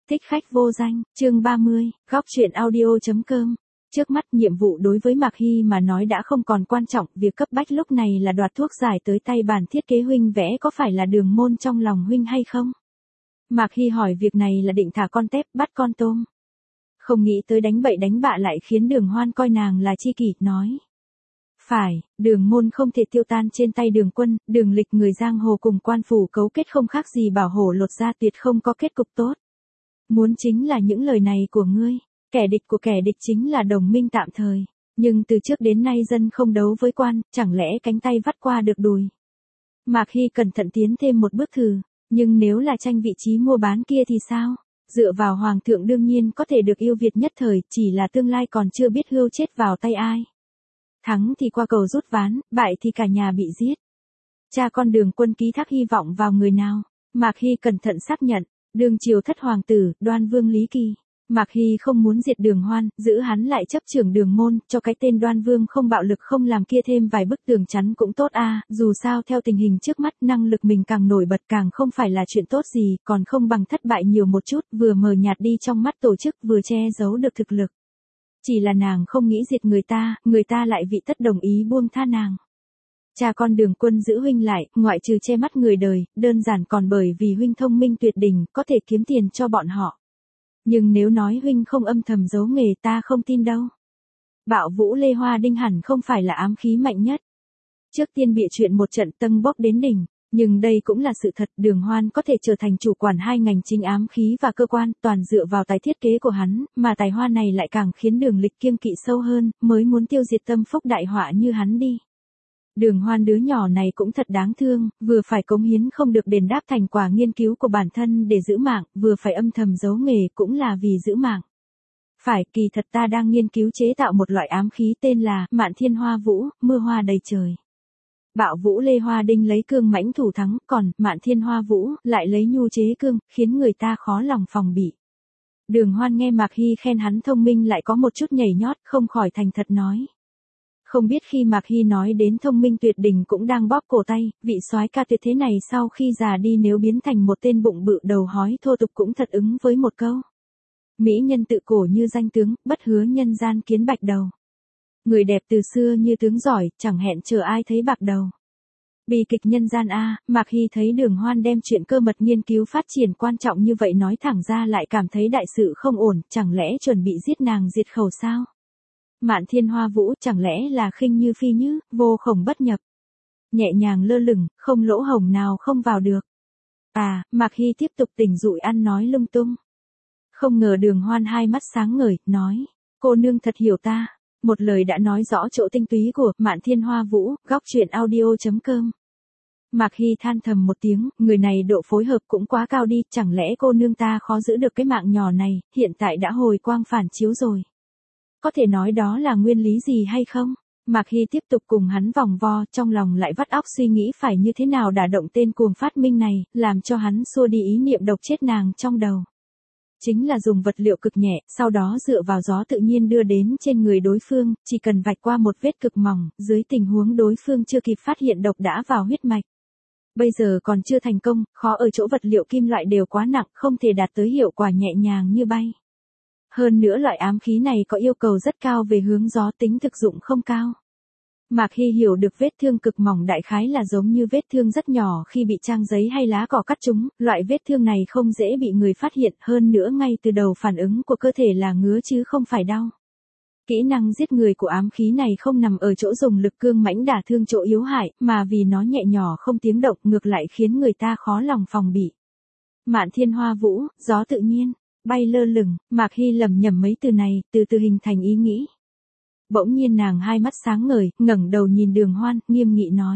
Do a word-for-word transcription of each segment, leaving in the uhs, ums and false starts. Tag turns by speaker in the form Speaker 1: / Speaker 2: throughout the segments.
Speaker 1: Thích khách vô danh, chương ba mươi, góc truyện audio.com. Trước mắt nhiệm vụ đối với Mạc Hy mà nói đã không còn quan trọng, việc cấp bách lúc này là đoạt thuốc giải tới tay bản thiết kế huynh vẽ có phải là đường môn trong lòng huynh hay không? Mạc Hy hỏi việc này là định thả con tép bắt con tôm. Không nghĩ tới đánh bậy đánh bạ lại khiến Đường Hoan coi nàng là chi kỷ, nói. Phải, Đường môn không thể tiêu tan trên tay Đường Quân, Đường Lịch người giang hồ cùng quan phủ cấu kết không khác gì bảo hổ lột ra, tuyệt không có kết cục tốt. Muốn chính là những lời này của ngươi, kẻ địch của kẻ địch chính là đồng minh tạm thời, nhưng từ trước đến nay dân không đấu với quan, chẳng lẽ cánh tay vắt qua được đùi. Mạc Hy cẩn thận tiến thêm một bước thử, nhưng nếu là tranh vị trí mua bán kia thì sao? Dựa vào hoàng thượng đương nhiên có thể được yêu Việt nhất thời, chỉ là tương lai còn chưa biết hươu chết vào tay ai. Thắng thì qua cầu rút ván, bại thì cả nhà bị giết. Cha con Đường Quân ký thác hy vọng vào người nào? Mạc Hy cẩn thận xác nhận, Đường triều thất hoàng tử, Đoan Vương Lý Kỳ. Mạc Hy không muốn diệt Đường Hoan, giữ hắn lại chấp trưởng Đường môn, cho cái tên Đoan Vương không bạo lực không làm kia thêm vài bức tường chắn cũng tốt a, à, dù sao theo tình hình trước mắt năng lực mình càng nổi bật càng không phải là chuyện tốt gì, còn không bằng thất bại nhiều một chút, vừa mờ nhạt đi trong mắt tổ chức vừa che giấu được thực lực. Chỉ là nàng không nghĩ diệt người ta, người ta lại vị tất đồng ý buông tha nàng. Cha con Đường Quân giữ huynh lại, ngoại trừ che mắt người đời, đơn giản còn bởi vì huynh thông minh tuyệt đỉnh, có thể kiếm tiền cho bọn họ. Nhưng nếu nói huynh không âm thầm giấu nghề ta không tin đâu. Bạo vũ Lê Hoa Đinh hẳn không phải là ám khí mạnh nhất. Trước tiên bịa chuyện một trận tâng bốc đến đỉnh, nhưng đây cũng là sự thật, Đường Hoan có thể trở thành chủ quản hai ngành chính ám khí và cơ quan, toàn dựa vào tài thiết kế của hắn, mà tài hoa này lại càng khiến Đường Lịch kiêng kỵ sâu hơn, mới muốn tiêu diệt tâm phúc đại họa như hắn đi. Đường Hoan đứa nhỏ này cũng thật đáng thương, vừa phải cống hiến không được đền đáp thành quả nghiên cứu của bản thân để giữ mạng, vừa phải âm thầm giấu nghề cũng là vì giữ mạng. Phải, kỳ thật ta đang nghiên cứu chế tạo một loại ám khí tên là Mạn Thiên Hoa Vũ, mưa hoa đầy trời. Bạo vũ Lê Hoa Đinh lấy cương mãnh thủ thắng, còn Mạn Thiên Hoa Vũ lại lấy nhu chế cương, khiến người ta khó lòng phòng bị. Đường Hoan nghe Mạc Hy khen hắn thông minh lại có một chút nhảy nhót, không khỏi thành thật nói. Không biết khi Mạc Hy nói đến thông minh tuyệt đỉnh cũng đang bóp cổ tay, vị soái ca tuyệt thế này sau khi già đi nếu biến thành một tên bụng bự đầu hói thô tục cũng thật ứng với một câu. Mỹ nhân tự cổ như danh tướng, bất hứa nhân gian kiến bạch đầu. Người đẹp từ xưa như tướng giỏi, chẳng hẹn chờ ai thấy bạc đầu. Bi kịch nhân gian a, Mạc Hy thấy Đường Hoan đem chuyện cơ mật nghiên cứu phát triển quan trọng như vậy nói thẳng ra lại cảm thấy đại sự không ổn, chẳng lẽ chuẩn bị giết nàng diệt khẩu sao? Mạn Thiên Hoa Vũ chẳng lẽ là khinh như phi nhứ, vô khổng bất nhập. Nhẹ nhàng lơ lửng, không lỗ hổng nào không vào được. À, Mạc Hy tiếp tục tỉnh dụi ăn nói lung tung. Không ngờ Đường Hoan hai mắt sáng ngời, nói, cô nương thật hiểu ta. Một lời đã nói rõ chỗ tinh túy của Mạn Thiên Hoa Vũ, góc truyện audio.com. Mạc Hy than thầm một tiếng, người này độ phối hợp cũng quá cao đi, chẳng lẽ cô nương ta khó giữ được cái mạng nhỏ này, hiện tại đã hồi quang phản chiếu rồi. Có thể nói đó là nguyên lý gì hay không? Mạc Hy tiếp tục cùng hắn vòng vo, trong lòng lại vắt óc suy nghĩ phải như thế nào đả động tên cuồng phát minh này, làm cho hắn xua đi ý niệm độc chết nàng trong đầu. Chính là dùng vật liệu cực nhẹ, sau đó dựa vào gió tự nhiên đưa đến trên người đối phương, chỉ cần vạch qua một vết cực mỏng, dưới tình huống đối phương chưa kịp phát hiện độc đã vào huyết mạch. Bây giờ còn chưa thành công, khó ở chỗ vật liệu kim loại đều quá nặng, không thể đạt tới hiệu quả nhẹ nhàng như bay. Hơn nữa loại ám khí này có yêu cầu rất cao về hướng gió, tính thực dụng không cao. Mạc Hy hiểu được vết thương cực mỏng đại khái là giống như vết thương rất nhỏ khi bị trang giấy hay lá cỏ cắt trúng, loại vết thương này không dễ bị người phát hiện, hơn nữa ngay từ đầu phản ứng của cơ thể là ngứa chứ không phải đau. Kỹ năng giết người của ám khí này không nằm ở chỗ dùng lực cương mãnh đả thương chỗ yếu hại, mà vì nó nhẹ nhỏ không tiếng động, ngược lại khiến người ta khó lòng phòng bị. Mạn Thiên Hoa Vũ, gió tự nhiên, bay lơ lửng, Mạc Hy lầm nhầm mấy từ này, từ từ hình thành ý nghĩ. Bỗng nhiên nàng hai mắt sáng ngời, ngẩng đầu nhìn Đường Hoan, nghiêm nghị nói.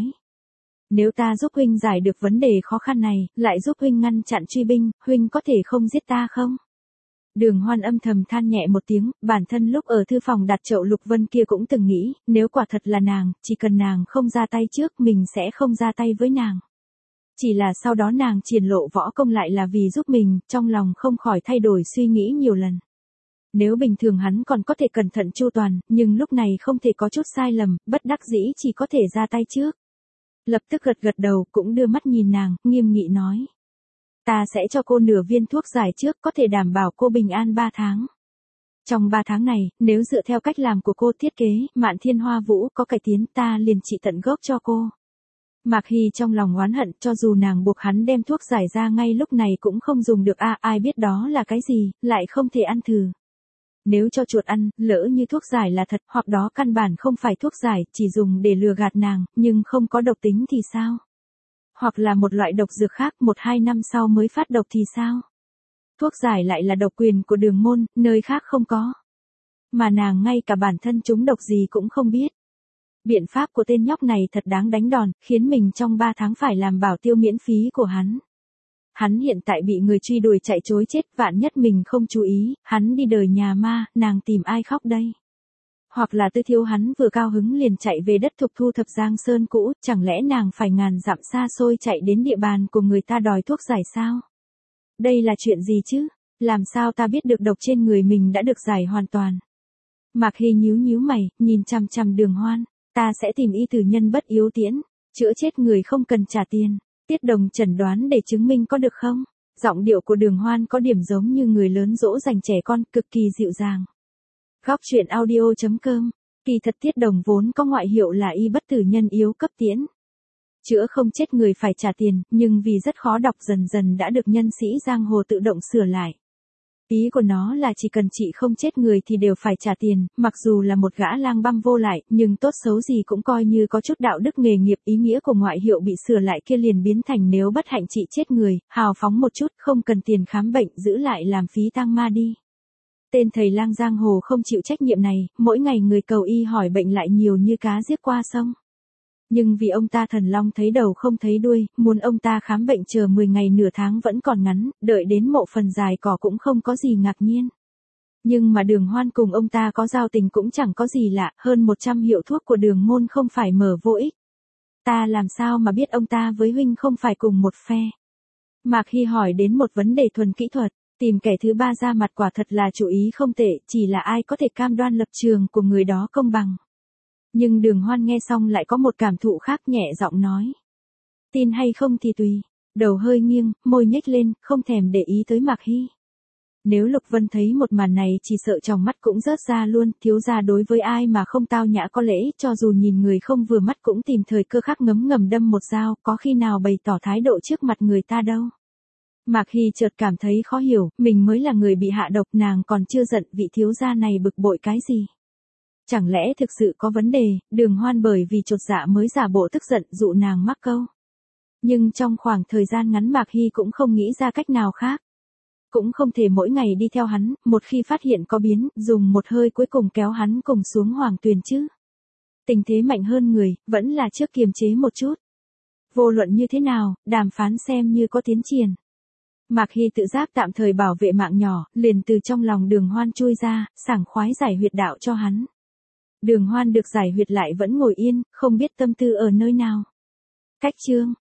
Speaker 1: Nếu ta giúp huynh giải được vấn đề khó khăn này, lại giúp huynh ngăn chặn truy binh, huynh có thể không giết ta không? Đường Hoan âm thầm than nhẹ một tiếng, bản thân lúc ở thư phòng đặt chậu Lục Vân kia cũng từng nghĩ, nếu quả thật là nàng, chỉ cần nàng không ra tay trước, mình sẽ không ra tay với nàng. Chỉ là sau đó nàng triển lộ võ công lại là vì giúp mình, trong lòng không khỏi thay đổi suy nghĩ nhiều lần. Nếu bình thường hắn còn có thể cẩn thận chu toàn, nhưng lúc này không thể có chút sai lầm, bất đắc dĩ chỉ có thể ra tay trước. Lập tức gật gật đầu cũng đưa mắt nhìn nàng, nghiêm nghị nói. Ta sẽ cho cô nửa viên thuốc giải trước, có thể đảm bảo cô bình an ba tháng. Trong ba tháng này, nếu dựa theo cách làm của cô thiết kế, Mạn Thiên Hoa Vũ có cải tiến, ta liền trị tận gốc cho cô. Mạc Hy trong lòng oán hận, cho dù nàng buộc hắn đem thuốc giải ra ngay lúc này cũng không dùng được a, à, ai biết đó là cái gì, lại không thể ăn thử. Nếu cho chuột ăn, lỡ như thuốc giải là thật, hoặc đó căn bản không phải thuốc giải, chỉ dùng để lừa gạt nàng, nhưng không có độc tính thì sao? Hoặc là một loại độc dược khác, một hai năm sau mới phát độc thì sao? Thuốc giải lại là độc quyền của Đường Môn, nơi khác không có. Mà nàng ngay cả bản thân chúng độc gì cũng không biết. Biện pháp của tên nhóc này thật đáng đánh đòn, khiến mình trong ba tháng phải làm bảo tiêu miễn phí của hắn. Hắn hiện tại bị người truy đuổi chạy trối chết, vạn nhất mình không chú ý, hắn đi đời nhà ma, nàng tìm ai khóc đây? Hoặc là Tư Thiếu hắn vừa cao hứng liền chạy về đất thục thu thập Giang Sơn cũ, chẳng lẽ nàng phải ngàn dặm xa xôi chạy đến địa bàn của người ta đòi thuốc giải sao? Đây là chuyện gì chứ? Làm sao ta biết được độc trên người mình đã được giải hoàn toàn? Mạc Hy nhíu nhíu mày, nhìn chằm chằm Đường Hoan, ta sẽ tìm y tử nhân bất yếu tiễn, chữa chết người không cần trả tiền. Tiết Đồng chẩn đoán để chứng minh có được không? Giọng điệu của Đường Hoan có điểm giống như người lớn dỗ dành trẻ con, cực kỳ dịu dàng. Góc truyện audio chấm com. Kỳ thật Tiết Đồng vốn có ngoại hiệu là y bất tử nhân yếu cấp tiễn. Chữa không chết người phải trả tiền, nhưng vì rất khó đọc dần dần đã được nhân sĩ giang hồ tự động sửa lại. Ý của nó là chỉ cần trị không chết người thì đều phải trả tiền, mặc dù là một gã lang băm vô lại, nhưng tốt xấu gì cũng coi như có chút đạo đức nghề nghiệp. Ý nghĩa của ngoại hiệu bị sửa lại kia liền biến thành nếu bất hạnh trị chết người, hào phóng một chút, không cần tiền khám bệnh, giữ lại làm phí tang ma đi. Tên thầy lang giang hồ không chịu trách nhiệm này, mỗi ngày người cầu y hỏi bệnh lại nhiều như cá giết qua sông. Nhưng vì ông ta thần long thấy đầu không thấy đuôi, muốn ông ta khám bệnh chờ mười ngày nửa tháng vẫn còn ngắn, đợi đến mộ phần dài cỏ cũng không có gì ngạc nhiên. Nhưng mà Đường Hoan cùng ông ta có giao tình cũng chẳng có gì lạ, hơn một trăm hiệu thuốc của Đường Môn không phải mở vô ích. Ta làm sao mà biết ông ta với huynh không phải cùng một phe? Mạc Hy hỏi đến một vấn đề thuần kỹ thuật, tìm kẻ thứ ba ra mặt quả thật là chủ ý không tệ, chỉ là ai có thể cam đoan lập trường của người đó công bằng. Nhưng Đường Hoan nghe xong lại có một cảm thụ khác, nhẹ giọng nói. Tin hay không thì tùy, đầu hơi nghiêng, môi nhếch lên, không thèm để ý tới Mạc Hy. Nếu Lục Vân thấy một màn này chỉ sợ trong mắt cũng rớt ra luôn, thiếu gia đối với ai mà không tao nhã có lễ, cho dù nhìn người không vừa mắt cũng tìm thời cơ khác ngấm ngầm đâm một dao, có khi nào bày tỏ thái độ trước mặt người ta đâu. Mạc Hy chợt cảm thấy khó hiểu, mình mới là người bị hạ độc, nàng còn chưa giận, vị thiếu gia này bực bội cái gì? Chẳng lẽ thực sự có vấn đề, Đường Hoan bởi vì chột dạ mới giả bộ tức giận dụ nàng mắc câu. Nhưng trong khoảng thời gian ngắn Mạc Hy cũng không nghĩ ra cách nào khác. Cũng không thể mỗi ngày đi theo hắn, một khi phát hiện có biến, dùng một hơi cuối cùng kéo hắn cùng xuống hoàng tuyền chứ. Tình thế mạnh hơn người, vẫn là trước kiềm chế một chút. Vô luận như thế nào, đàm phán xem như có tiến triển. Mạc Hy tự giác tạm thời bảo vệ mạng nhỏ, liền từ trong lòng Đường Hoan chui ra, sảng khoái giải huyệt đạo cho hắn. Đường Hoan được giải huyệt lại vẫn ngồi yên, không biết tâm tư ở nơi nào. Cách chương